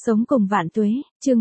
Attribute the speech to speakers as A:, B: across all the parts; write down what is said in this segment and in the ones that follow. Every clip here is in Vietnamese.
A: Sống cùng vạn tuế, chương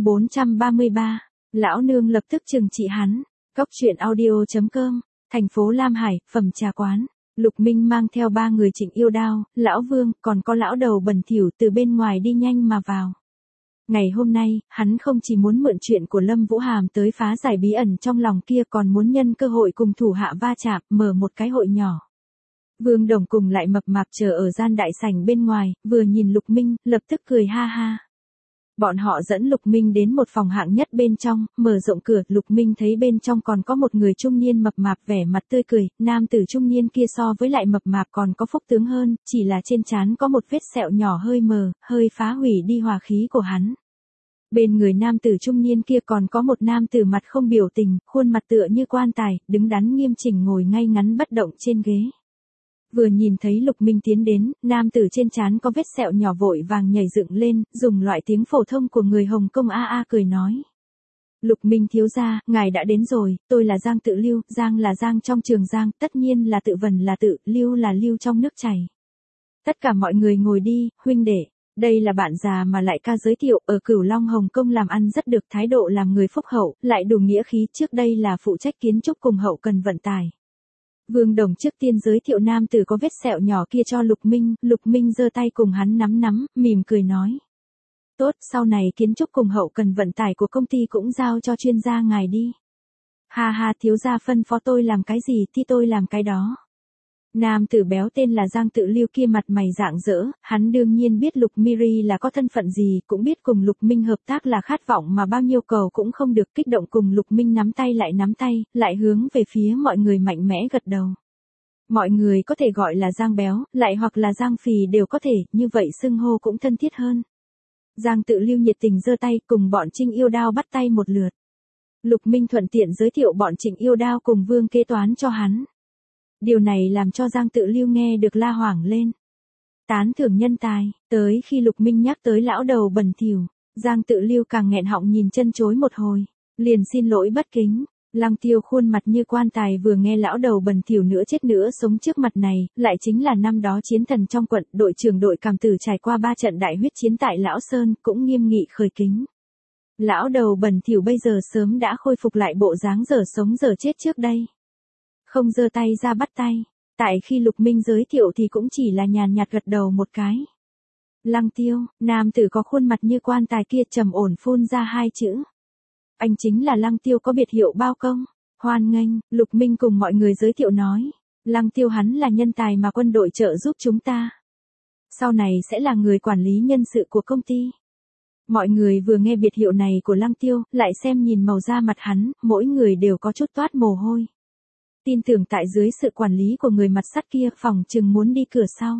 A: 433. Lão nương lập tức trừng trị hắn. Cóc truyện audio.com, thành phố Lam Hải, phẩm trà quán. Lục Minh mang theo 3 người Trịnh Yêu Đao, Lão Vương, còn có lão đầu bẩn thỉu từ bên ngoài đi nhanh mà vào. Ngày hôm nay, hắn không chỉ muốn mượn chuyện của Lâm Vũ Hàm tới phá giải bí ẩn trong lòng kia, còn muốn nhân cơ hội cùng thủ hạ va chạm, mở một cái hội nhỏ. Vương Đồng cùng lại mập mạp chờ ở gian đại sảnh bên ngoài, vừa nhìn Lục Minh, lập tức cười ha ha. Bọn họ dẫn Lục Minh đến một phòng hạng nhất bên trong, mở rộng cửa, Lục Minh thấy bên trong còn có một người trung niên mập mạp vẻ mặt tươi cười, nam tử trung niên kia so với lại mập mạp còn có phúc tướng hơn, chỉ là trên trán có một vết sẹo nhỏ hơi mờ, hơi phá hủy đi hòa khí của hắn. Bên người nam tử trung niên kia còn có một nam tử mặt không biểu tình, khuôn mặt tựa như quan tài, đứng đắn nghiêm chỉnh ngồi ngay ngắn bất động trên ghế. Vừa nhìn thấy Lục Minh tiến đến, nam tử trên trán có vết sẹo nhỏ vội vàng nhảy dựng lên, dùng loại tiếng phổ thông của người Hồng Kông a cười nói. Lục Minh thiếu gia, ngài đã đến rồi, tôi là Giang Tự Lưu, Giang là Giang trong Trường Giang, tất nhiên là tự Vân là tự, Lưu là Lưu trong nước chảy. Tất cả mọi người ngồi đi, huynh đệ. Đây là bạn già mà lại ca giới thiệu, ở Cửu Long Hồng Kông làm ăn rất được, thái độ làm người phúc hậu, lại đủ nghĩa khí, trước đây là phụ trách kiến trúc cùng hậu cần vận tải. Vương Đồng trước tiên giới thiệu nam tử có vết sẹo nhỏ kia cho Lục Minh giơ tay cùng hắn nắm, mỉm cười nói. Tốt, sau này kiến trúc cùng hậu cần vận tải của công ty cũng giao cho chuyên gia ngài đi. Ha ha, thiếu gia phân phó tôi làm cái gì thì tôi làm cái đó. Nam tử béo tên là Giang Tự Lưu kia mặt mày rạng rỡ, hắn đương nhiên biết Lục Miri là có thân phận gì, cũng biết cùng Lục Minh hợp tác là khát vọng mà bao nhiêu cầu cũng không được, kích động cùng Lục Minh nắm tay, lại hướng về phía mọi người mạnh mẽ gật đầu. Mọi người có thể gọi là Giang béo, lại hoặc là Giang phì đều có thể, như vậy xưng hô cũng thân thiết hơn. Giang Tự Lưu nhiệt tình giơ tay cùng bọn Trịnh Yêu Đao bắt tay một lượt. Lục Minh thuận tiện giới thiệu bọn Trịnh Yêu Đao cùng Vương kế toán cho hắn. Điều này làm cho Giang Tự Lưu nghe được la hoảng lên. Tán thưởng nhân tài, tới khi Lục Minh nhắc tới lão đầu bẩn thỉu, Giang Tự Lưu càng nghẹn họng nhìn chân chối một hồi, liền xin lỗi bất kính. Lăng Tiêu khuôn mặt như quan tài vừa nghe lão đầu bẩn thỉu nữa chết nữa sống trước mặt này, lại chính là năm đó chiến thần trong quận, đội trưởng đội Cảm Tử trải qua 3 trận đại huyết chiến tại Lão Sơn, cũng nghiêm nghị khởi kính. Lão đầu bẩn thỉu bây giờ sớm đã khôi phục lại bộ dáng dở sống dở chết trước đây. Không giơ tay ra bắt tay, tại khi Lục Minh giới thiệu thì cũng chỉ là nhàn nhạt gật đầu một cái. Lăng Tiêu, nam tử có khuôn mặt như quan tài kia trầm ổn phun ra 2 chữ. Anh chính là Lăng Tiêu có biệt hiệu bao công, hoan nghênh. Lục Minh cùng mọi người giới thiệu nói. Lăng Tiêu hắn là nhân tài mà quân đội trợ giúp chúng ta. Sau này sẽ là người quản lý nhân sự của công ty. Mọi người vừa nghe biệt hiệu này của Lăng Tiêu, lại xem nhìn màu da mặt hắn, mỗi người đều có chút toát mồ hôi. Tin tưởng tại dưới sự quản lý của người mặt sắt kia, phòng chừng muốn đi cửa sau.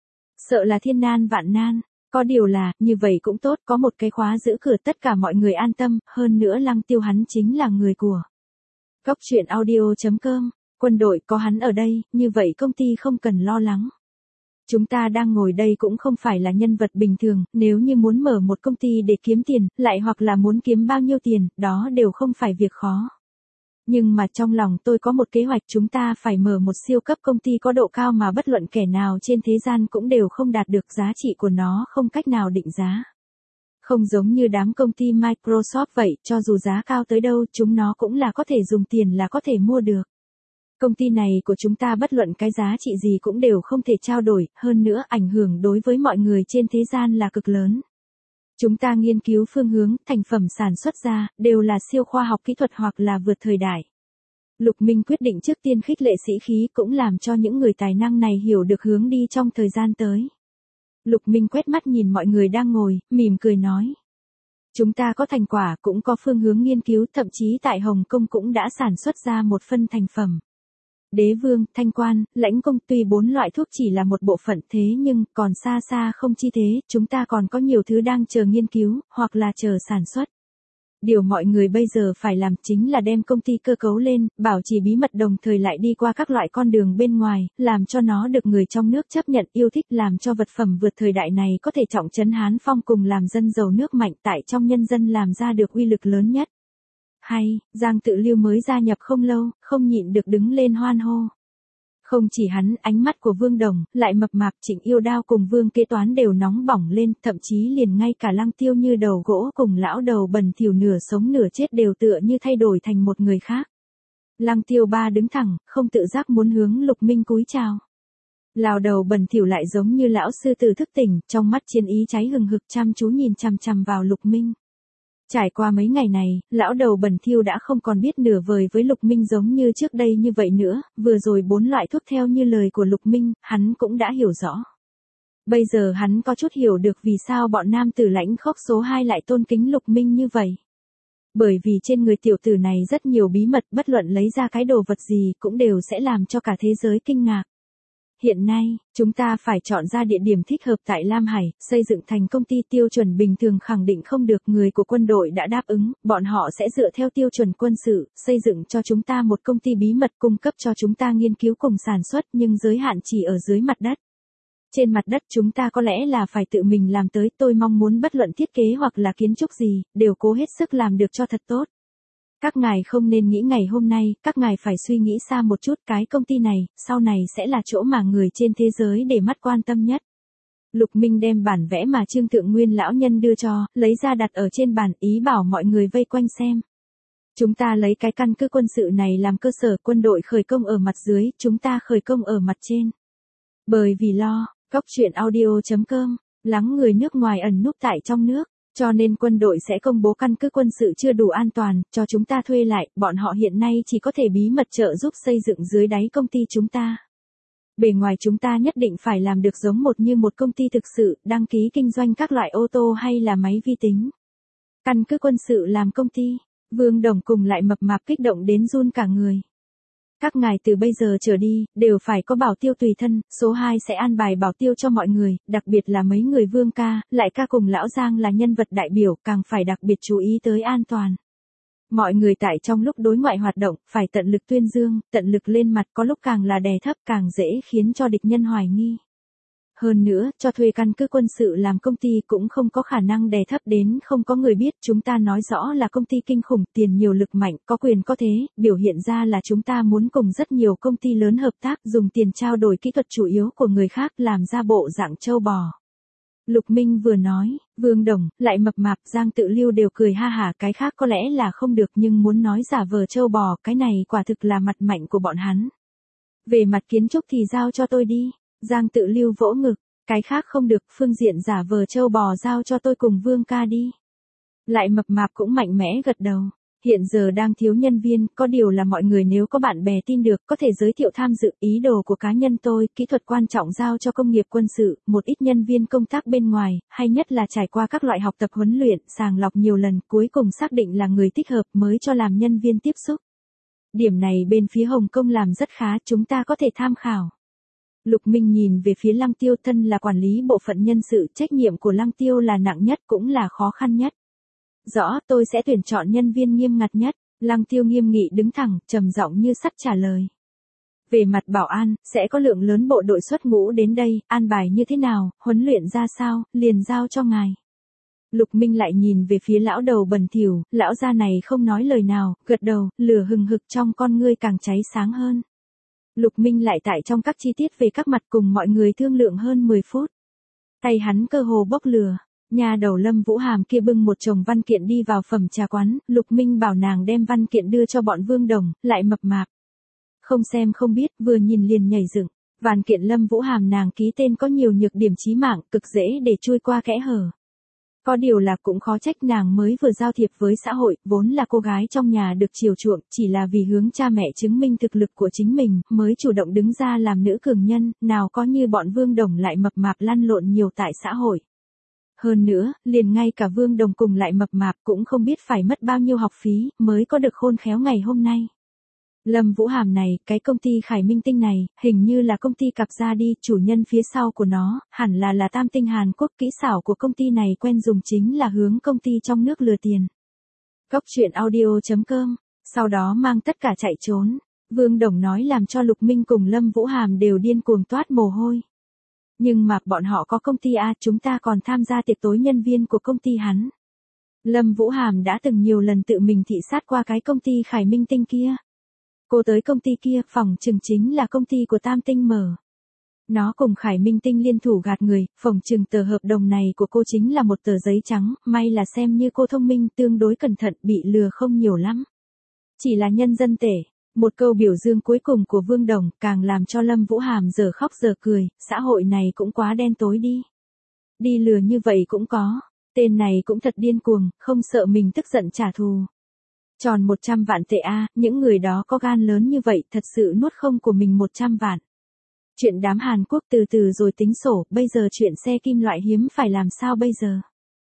A: Sợ là thiên nan vạn nan, có điều là, như vậy cũng tốt, có một cái khóa giữ cửa tất cả mọi người an tâm, hơn nữa Lăng Tiêu hắn chính là người của Cóc truyện audio.com, quân đội có hắn ở đây, như vậy công ty không cần lo lắng. Chúng ta đang ngồi đây cũng không phải là nhân vật bình thường, nếu như muốn mở một công ty để kiếm tiền, lại hoặc là muốn kiếm bao nhiêu tiền, đó đều không phải việc khó. Nhưng mà trong lòng tôi có một kế hoạch, chúng ta phải mở một siêu cấp công ty có độ cao mà bất luận kẻ nào trên thế gian cũng đều không đạt được, giá trị của nó không cách nào định giá. Không giống như đám công ty Microsoft vậy, cho dù giá cao tới đâu chúng nó cũng là có thể dùng tiền là có thể mua được. Công ty này của chúng ta bất luận cái giá trị gì cũng đều không thể trao đổi, hơn nữa ảnh hưởng đối với mọi người trên thế gian là cực lớn. Chúng ta nghiên cứu phương hướng, thành phẩm sản xuất ra, đều là siêu khoa học kỹ thuật hoặc là vượt thời đại. Lục Minh quyết định trước tiên khích lệ sĩ khí, cũng làm cho những người tài năng này hiểu được hướng đi trong thời gian tới. Lục Minh quét mắt nhìn mọi người đang ngồi, mỉm cười nói. Chúng ta có thành quả, cũng có phương hướng nghiên cứu, thậm chí tại Hồng Kông cũng đã sản xuất ra một phân thành phẩm. Đế vương, thanh quan, lãnh công, tuy 4 loại thuốc chỉ là một bộ phận, thế nhưng còn xa không chi thế, chúng ta còn có nhiều thứ đang chờ nghiên cứu, hoặc là chờ sản xuất. Điều mọi người bây giờ phải làm chính là đem công ty cơ cấu lên, bảo trì bí mật, đồng thời lại đi qua các loại con đường bên ngoài, làm cho nó được người trong nước chấp nhận yêu thích, làm cho vật phẩm vượt thời đại này có thể trọng trấn Hán Phong cùng làm dân giàu nước mạnh tại trong nhân dân làm ra được uy lực lớn nhất. Hay, Giang Tự Lưu mới gia nhập không lâu, không nhịn được đứng lên hoan hô. Không chỉ hắn, ánh mắt của Vương Đồng, Lại Mập Mạp, Trịnh Yêu Đao cùng Vương Kế Toán đều nóng bỏng lên, thậm chí liền ngay cả Lăng Tiêu như đầu gỗ cùng lão đầu bẩn thỉu nửa sống nửa chết đều tựa như thay đổi thành một người khác. Lăng Tiêu ba đứng thẳng, không tự giác muốn hướng Lục Minh cúi chào. Lão đầu bẩn thỉu lại giống như lão sư tử thức tỉnh, trong mắt chiến ý cháy hừng hực chăm chú nhìn chằm chằm vào Lục Minh. Trải qua mấy ngày này, lão đầu bẩn thỉu đã không còn biết nửa vời với Lục Minh giống như trước đây như vậy nữa, vừa rồi 4 loại thuốc theo như lời của Lục Minh, hắn cũng đã hiểu rõ. Bây giờ hắn có chút hiểu được vì sao bọn nam tử lãnh khốc số 2 lại tôn kính Lục Minh như vậy. Bởi vì trên người tiểu tử này rất nhiều bí mật, bất luận lấy ra cái đồ vật gì cũng đều sẽ làm cho cả thế giới kinh ngạc. Hiện nay, chúng ta phải chọn ra địa điểm thích hợp tại Lam Hải, xây dựng thành công ty tiêu chuẩn bình thường khẳng định không được. Người của quân đội đã đáp ứng, bọn họ sẽ dựa theo tiêu chuẩn quân sự, xây dựng cho chúng ta một công ty bí mật cung cấp cho chúng ta nghiên cứu cùng sản xuất nhưng giới hạn chỉ ở dưới mặt đất. Trên mặt đất chúng ta có lẽ là phải tự mình làm tới, tôi mong muốn bất luận thiết kế hoặc là kiến trúc gì, đều cố hết sức làm được cho thật tốt. Các ngài không nên nghĩ ngày hôm nay, các ngài phải suy nghĩ xa một chút, cái công ty này, sau này sẽ là chỗ mà người trên thế giới để mắt quan tâm nhất. Lục Minh đem bản vẽ mà Trương Thượng Nguyên lão nhân đưa cho, lấy ra đặt ở trên bàn, ý bảo mọi người vây quanh xem. Chúng ta lấy cái căn cứ quân sự này làm cơ sở, quân đội khởi công ở mặt dưới, chúng ta khởi công ở mặt trên. Bởi vì lo, Cóc Truyện Audio.com, lắng người nước ngoài ẩn núp tại trong nước. Cho nên quân đội sẽ công bố căn cứ quân sự chưa đủ an toàn, cho chúng ta thuê lại, bọn họ hiện nay chỉ có thể bí mật trợ giúp xây dựng dưới đáy công ty chúng ta. Bề ngoài chúng ta nhất định phải làm được giống như một công ty thực sự, đăng ký kinh doanh các loại ô tô hay là máy vi tính. Căn cứ quân sự làm công ty, Vương Đồng cùng Lại Mập Mạp kích động đến run cả người. Các ngài từ bây giờ trở đi, đều phải có bảo tiêu tùy thân, số 2 sẽ an bài bảo tiêu cho mọi người, đặc biệt là mấy người Vương ca, Lại ca cùng Lão Giang là nhân vật đại biểu, càng phải đặc biệt chú ý tới an toàn. Mọi người tại trong lúc đối ngoại hoạt động, phải tận lực tuyên dương, tận lực lên mặt, có lúc càng là đè thấp càng dễ khiến cho địch nhân hoài nghi. Hơn nữa, cho thuê căn cứ quân sự làm công ty cũng không có khả năng đè thấp đến không có người biết, chúng ta nói rõ là công ty kinh khủng, tiền nhiều lực mạnh, có quyền có thế, biểu hiện ra là chúng ta muốn cùng rất nhiều công ty lớn hợp tác, dùng tiền trao đổi kỹ thuật chủ yếu của người khác làm ra bộ dạng trâu bò. Lục Minh vừa nói, Vương Đồng, Lại Mập Mạp, Giang Tự Lưu đều cười ha hả, cái khác có lẽ là không được nhưng muốn nói giả vờ trâu bò, cái này quả thực là mặt mạnh của bọn hắn. Về mặt kiến trúc thì giao cho tôi đi. Giang Tự Lưu vỗ ngực, cái khác không được, phương diện giả vờ trâu bò giao cho tôi cùng Vương ca đi. Lại Mập Mạp cũng mạnh mẽ gật đầu. Hiện giờ đang thiếu nhân viên, có điều là mọi người nếu có bạn bè tin được, có thể giới thiệu tham dự, ý đồ của cá nhân tôi, kỹ thuật quan trọng giao cho công nghiệp quân sự, một ít nhân viên công tác bên ngoài, hay nhất là trải qua các loại học tập huấn luyện, sàng lọc nhiều lần, cuối cùng xác định là người thích hợp mới cho làm nhân viên tiếp xúc. Điểm này bên phía Hồng Kông làm rất khá, chúng ta có thể tham khảo. Lục Minh nhìn về phía Lăng Tiêu, thân là quản lý bộ phận nhân sự, trách nhiệm của Lăng Tiêu là nặng nhất cũng là khó khăn nhất. Rõ, tôi sẽ tuyển chọn nhân viên nghiêm ngặt nhất. Lăng Tiêu nghiêm nghị đứng thẳng, trầm giọng như sắt trả lời. Về mặt bảo an, sẽ có lượng lớn bộ đội xuất ngũ đến đây, an bài như thế nào, huấn luyện ra sao, liền giao cho ngài. Lục Minh lại nhìn về phía lão đầu bẩn thỉu, lão gia này không nói lời nào, gật đầu, lửa hừng hực trong con ngươi càng cháy sáng hơn. Lục Minh lại tại trong các chi tiết về các mặt cùng mọi người thương lượng hơn 10 phút. Tay hắn cơ hồ bốc lửa, nhà đầu Lâm Vũ Hàm kia bưng một chồng văn kiện đi vào phẩm trà quán, Lục Minh bảo nàng đem văn kiện đưa cho bọn Vương Đồng, Lại Mập Mạp. Không xem không biết, vừa nhìn liền nhảy dựng, văn kiện Lâm Vũ Hàm nàng ký tên có nhiều nhược điểm chí mạng, cực dễ để chui qua kẽ hở. Có điều là cũng khó trách nàng mới vừa giao thiệp với xã hội, vốn là cô gái trong nhà được chiều chuộng, chỉ là vì hướng cha mẹ chứng minh thực lực của chính mình, mới chủ động đứng ra làm nữ cường nhân, nào có như bọn Vương Đồng Lại Mập Mạp lăn lộn nhiều tại xã hội. Hơn nữa, liền ngay cả Vương Đồng cùng Lại Mập Mạp cũng không biết phải mất bao nhiêu học phí, mới có được khôn khéo ngày hôm nay. Lâm Vũ Hàm này, cái công ty Khải Minh Tinh này, hình như là công ty cặp ra đi, chủ nhân phía sau của nó, hẳn là Tam Tinh Hàn Quốc, kỹ xảo của công ty này quen dùng chính là hướng công ty trong nước lừa tiền. Cóc Truyện Audio.com, sau đó mang tất cả chạy trốn. Vương Đồng nói làm cho Lục Minh cùng Lâm Vũ Hàm đều điên cuồng toát mồ hôi. Nhưng mà bọn họ có công ty A, chúng ta còn tham gia tiệc tối nhân viên của công ty hắn. Lâm Vũ Hàm đã từng nhiều lần tự mình thị sát qua cái công ty Khải Minh Tinh kia. Cô tới công ty kia, phỏng chừng chính là công ty của Tam Tinh mở. Nó cùng Khải Minh Tinh liên thủ gạt người, phỏng chừng tờ hợp đồng này của cô chính là một tờ giấy trắng, may là xem như cô thông minh tương đối cẩn thận, bị lừa không nhiều lắm. Chỉ là nhân dân tệ. Một câu biểu dương cuối cùng của Vương Đồng càng làm cho Lâm Vũ Hàm giờ khóc giờ cười, xã hội này cũng quá đen tối đi. Đi lừa như vậy cũng có, tên này cũng thật điên cuồng, không sợ mình tức giận trả thù. Tròn 100 vạn tệ a, những người đó có gan lớn như vậy thật sự nuốt không của mình 100 vạn. Chuyện đám Hàn Quốc từ từ rồi tính sổ, bây giờ chuyện xe kim loại hiếm phải làm sao bây giờ?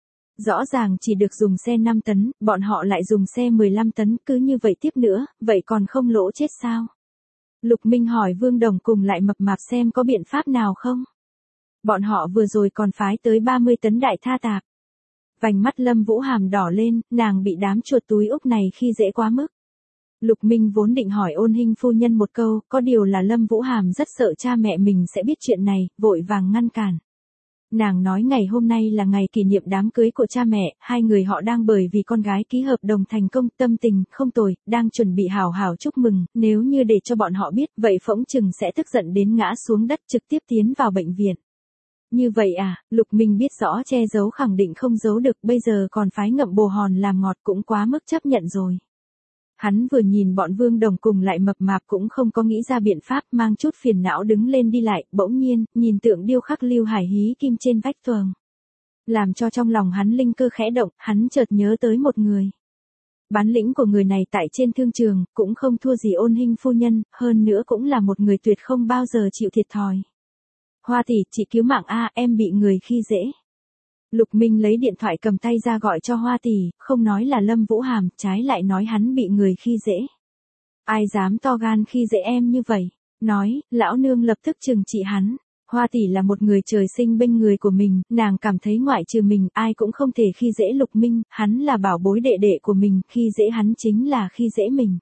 A: Rõ ràng chỉ được dùng xe 5 tấn, bọn họ lại dùng xe 15 tấn, cứ như vậy tiếp nữa, vậy còn không lỗ chết sao? Lục Minh hỏi Vương Đồng cùng lại mập mạp xem có biện pháp nào không? Bọn họ vừa rồi còn phái tới 30 tấn đại tha tạp. Vành mắt Lâm Vũ Hàm đỏ lên, nàng bị đám chuột túi Úc này khi dễ quá mức. Lục Minh vốn định hỏi Ôn Hinh phu nhân một câu, có điều là Lâm Vũ Hàm rất sợ cha mẹ mình sẽ biết chuyện này, vội vàng ngăn cản. Nàng nói ngày hôm nay là ngày kỷ niệm đám cưới của cha mẹ, hai người họ đang bởi vì con gái ký hợp đồng thành công, tâm tình không tồi, đang chuẩn bị hào hào chúc mừng, nếu như để cho bọn họ biết, vậy phỗng chừng sẽ tức giận đến ngã xuống đất trực tiếp tiến vào bệnh viện. Như vậy à, Lục Minh biết rõ che giấu khẳng định không giấu được, bây giờ còn phái ngậm bồ hòn làm ngọt cũng quá mức chấp nhận rồi. Hắn vừa nhìn bọn Vương Đồng cùng lại mập mạp cũng không có nghĩ ra biện pháp, mang chút phiền não đứng lên đi lại, bỗng nhiên, nhìn tượng điêu khắc Lưu Hải Hí kim trên vách tường. Làm cho trong lòng hắn linh cơ khẽ động, hắn chợt nhớ tới một người. Bản lĩnh của người này tại trên thương trường, cũng không thua gì Ôn Hinh phu nhân, hơn nữa cũng là một người tuyệt không bao giờ chịu thiệt thòi. Hoa tỷ, chị cứu mạng a, em bị người khi dễ. Lục Minh lấy điện thoại cầm tay ra gọi cho Hoa tỷ, không nói là Lâm Vũ Hàm, trái lại nói hắn bị người khi dễ. Ai dám to gan khi dễ em như vậy? Nói, lão nương lập tức trừng trị hắn. Hoa tỷ là một người trời sinh bên người của mình, nàng cảm thấy ngoại trừ mình, ai cũng không thể khi dễ Lục Minh, hắn là bảo bối đệ đệ của mình, khi dễ hắn chính là khi dễ mình.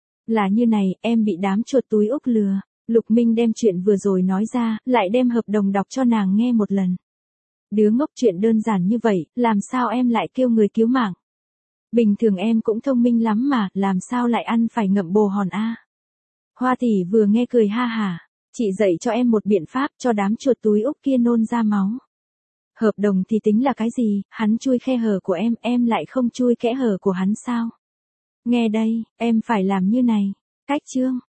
A: Là như này, em bị đám chuột túi Úc lừa. Lục Minh đem chuyện vừa rồi nói ra, lại đem hợp đồng đọc cho nàng nghe một lần. Đứa ngốc, chuyện đơn giản như vậy, làm sao em lại kêu người cứu mạng? Bình thường em cũng thông minh lắm mà, làm sao lại ăn phải ngậm bồ hòn a? Hoa tỷ vừa nghe cười ha hả, chị dạy cho em một biện pháp cho đám chuột túi Úc kia nôn ra máu. Hợp đồng thì tính là cái gì, hắn chui khe hở của em lại không chui kẽ hở của hắn sao? Nghe đây, em phải làm như này. Cách chương